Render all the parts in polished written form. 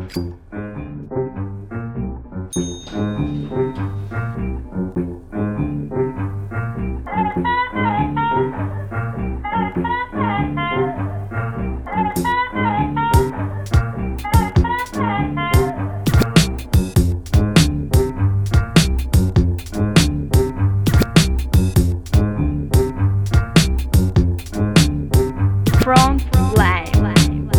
Front line.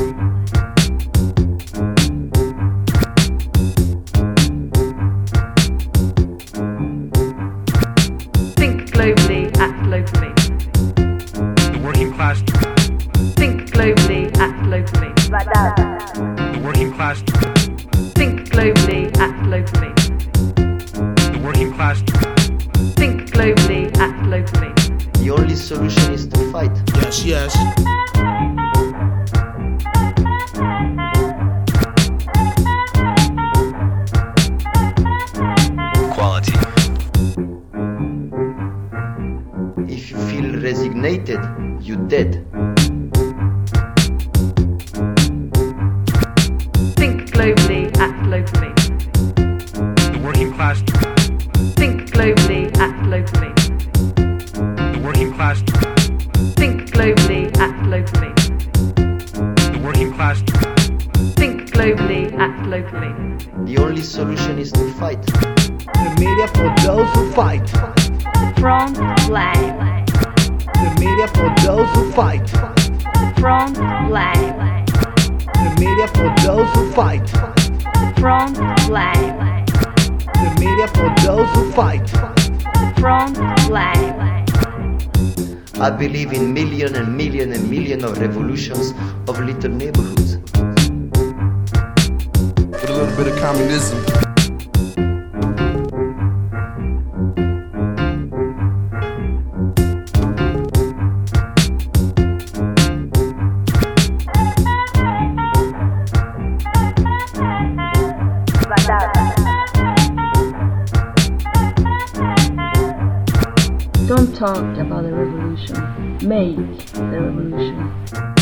Think globally, act locally. The working class. Think globally, act locally. The working class. Think globally, act locally. The working class. Think globally, act locally. The only solution is to fight. Yes, yes. Quality. If you feel resignated, you dead. Think globally, act locally. The working class. Think globally, act locally. The working class. Think globally, act locally. The working class. Think globally, act locally. The only solution is to fight. The media for those who fight. Front line. The media for those who fight. Front line. The media for those who fight. Front line. The media for those who fight. Front line. I believe in million and million and million of revolutions of little neighborhoods. With a little bit of communism. Don't talk about the revolution, make the revolution.